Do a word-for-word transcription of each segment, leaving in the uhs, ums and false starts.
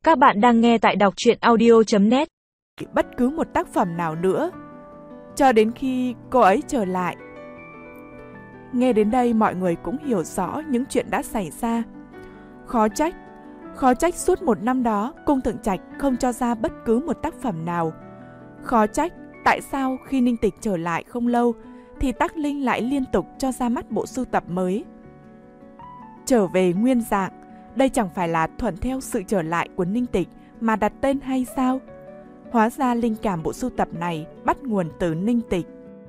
Các bạn đang nghe tại đọc truyện audio chấm net. Bất cứ một tác phẩm nào nữa, cho đến khi cô ấy trở lại. Nghe đến đây mọi người cũng hiểu rõ những chuyện đã xảy ra. Khó trách, khó trách suốt một năm đó Cung Thượng Trạch không cho ra bất cứ một tác phẩm nào. Khó trách tại sao khi Ninh Tịch trở lại không lâu thì Tắc Linh lại liên tục cho ra mắt bộ sưu tập mới. Trở về nguyên dạng, đây chẳng phải là thuận theo sự trở lại của Ninh Tịch mà đặt tên hay sao? Hóa ra linh cảm bộ sưu tập này bắt nguồn từ Ninh Tịch.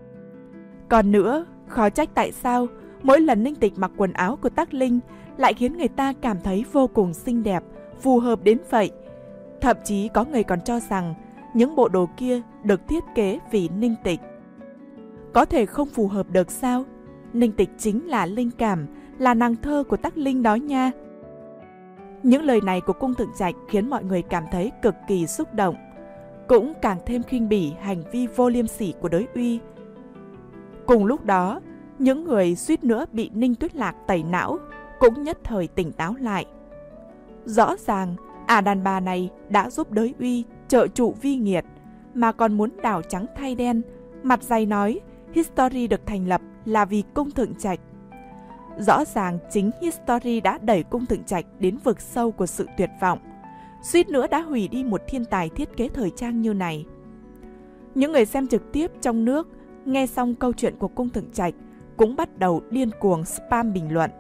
Còn nữa, khó trách tại sao mỗi lần Ninh Tịch mặc quần áo của Tắc Linh lại khiến người ta cảm thấy vô cùng xinh đẹp, phù hợp đến vậy. Thậm chí có người còn cho rằng những bộ đồ kia được thiết kế vì Ninh Tịch. Có thể không phù hợp được sao? Ninh Tịch chính là linh cảm, là nàng thơ của Tắc Linh đó nha. Những lời này của Cung Thượng Trạch khiến mọi người cảm thấy cực kỳ xúc động, cũng càng thêm khinh bỉ hành vi vô liêm sỉ của Đới Uy. Cùng lúc đó, những người suýt nữa bị Ninh Tuyết Lạc tẩy não cũng nhất thời tỉnh táo lại. Rõ ràng, ả đàn bà này đã giúp Đới Uy trợ trụ vi nghiệt, mà còn muốn đảo trắng thay đen, mặt dày nói History được thành lập là vì Cung Thượng Trạch. Rõ ràng chính History đã đẩy Cung Thượng Trạch đến vực sâu của sự tuyệt vọng, suýt nữa đã hủy đi một thiên tài thiết kế thời trang như này. Những người xem trực tiếp trong nước nghe xong câu chuyện của Cung Thượng Trạch cũng bắt đầu điên cuồng spam bình luận.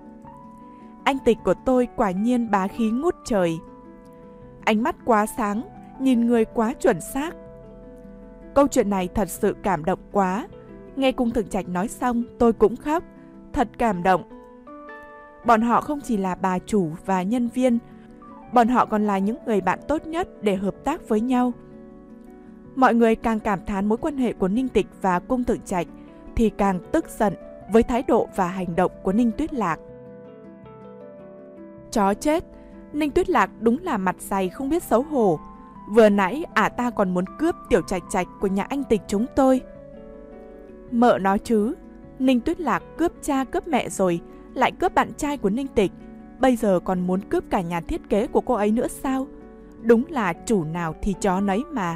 Anh Tịch của tôi quả nhiên bá khí ngút trời. Ánh mắt quá sáng, nhìn người quá chuẩn xác. Câu chuyện này thật sự cảm động quá. Nghe Cung Thượng Trạch nói xong tôi cũng khóc, thật cảm động. Bọn họ không chỉ là bà chủ và nhân viên, bọn họ còn là những người bạn tốt nhất để hợp tác với nhau. Mọi người càng cảm thán mối quan hệ của Ninh Tịch và Cung Thượng Trạch thì càng tức giận với thái độ và hành động của Ninh Tuyết Lạc. Chó chết, Ninh Tuyết Lạc đúng là mặt dày không biết xấu hổ. Vừa nãy ả ta còn muốn cướp Tiểu Trạch Trạch của nhà anh Tịch chúng tôi. Mợ nói chứ, Ninh Tuyết Lạc cướp cha cướp mẹ rồi, lại cướp bạn trai của Ninh Tịch, bây giờ còn muốn cướp cả nhà thiết kế của cô ấy nữa sao? Đúng là chủ nào thì chó nấy mà.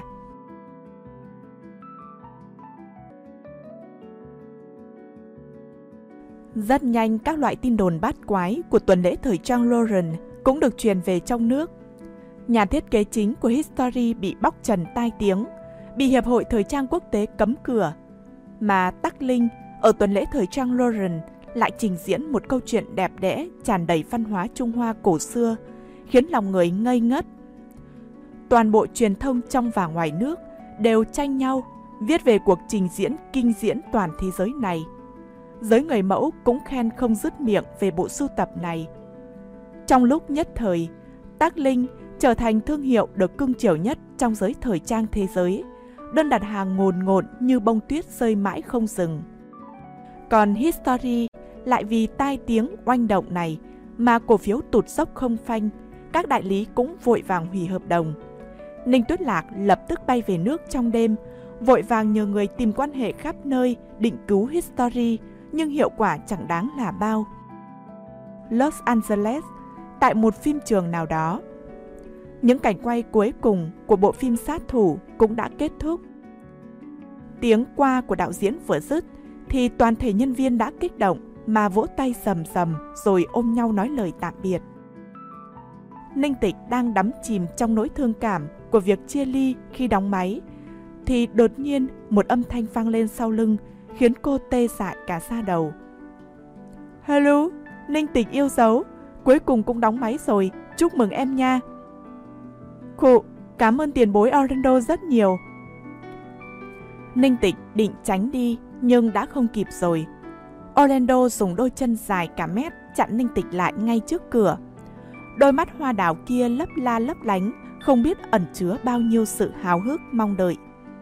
Rất nhanh các loại tin đồn bát quái của tuần lễ thời trang Lauren cũng được truyền về trong nước. Nhà thiết kế chính của History bị bóc trần tai tiếng, bị Hiệp hội Thời trang Quốc tế cấm cửa. Mà Tắc Linh ở tuần lễ thời trang Lauren lại trình diễn một câu chuyện đẹp đẽ tràn đầy văn hóa Trung Hoa cổ xưa, khiến lòng người ngây ngất. Toàn bộ truyền thông trong và ngoài nước đều tranh nhau viết về cuộc trình diễn kinh diễn toàn thế giới này. Giới người mẫu cũng khen không dứt miệng về bộ sưu tập này. Trong lúc nhất thời, Tắc Linh trở thành thương hiệu được cưng chiều nhất trong giới thời trang thế giới. Đơn đặt hàng ngồn ngộn như bông tuyết rơi mãi không dừng. Còn History lại vì tai tiếng oanh động này mà cổ phiếu tụt dốc không phanh, các đại lý cũng vội vàng hủy hợp đồng. Ninh Tuyết Lạc lập tức bay về nước trong đêm, vội vàng nhờ người tìm quan hệ khắp nơi định cứu History, nhưng hiệu quả chẳng đáng là bao. Los Angeles, tại một phim trường nào đó. Những cảnh quay cuối cùng của bộ phim Sát Thủ cũng đã kết thúc. Tiếng qua của đạo diễn vừa dứt thì toàn thể nhân viên đã kích động mà vỗ tay sầm sầm rồi ôm nhau nói lời tạm biệt. Ninh Tịch đang đắm chìm trong nỗi thương cảm của việc chia ly khi đóng máy thì đột nhiên một âm thanh vang lên sau lưng khiến cô tê dại cả da đầu. Hello, Ninh Tịch yêu dấu, cuối cùng cũng đóng máy rồi, chúc mừng em nha. Khụ, cảm ơn tiền bối Orlando rất nhiều. Ninh Tịch định tránh đi nhưng đã không kịp rồi. Orlando dùng đôi chân dài cả mét chặn Ninh Tịch lại ngay trước cửa. Đôi mắt hoa đào kia lấp la lấp lánh, không biết ẩn chứa bao nhiêu sự háo hức mong đợi.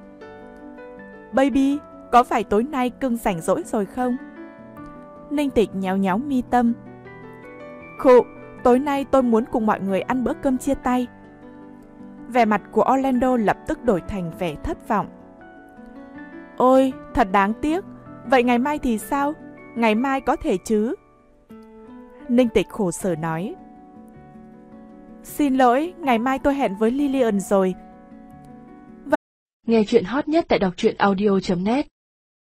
Baby, có phải tối nay cưng rảnh rỗi rồi không? Ninh Tịch nhéo nhéo mi tâm. Khụ, tối nay tôi muốn cùng mọi người ăn bữa cơm chia tay. Vẻ mặt của Orlando lập tức đổi thành vẻ thất vọng. Ôi, thật đáng tiếc. Vậy ngày mai thì sao? Ngày mai có thể chứ? Ninh Tịch khổ sở nói. Xin lỗi, ngày mai tôi hẹn với Lillian rồi. Nghe chuyện hot nhất tại đọc truyện audio chấm net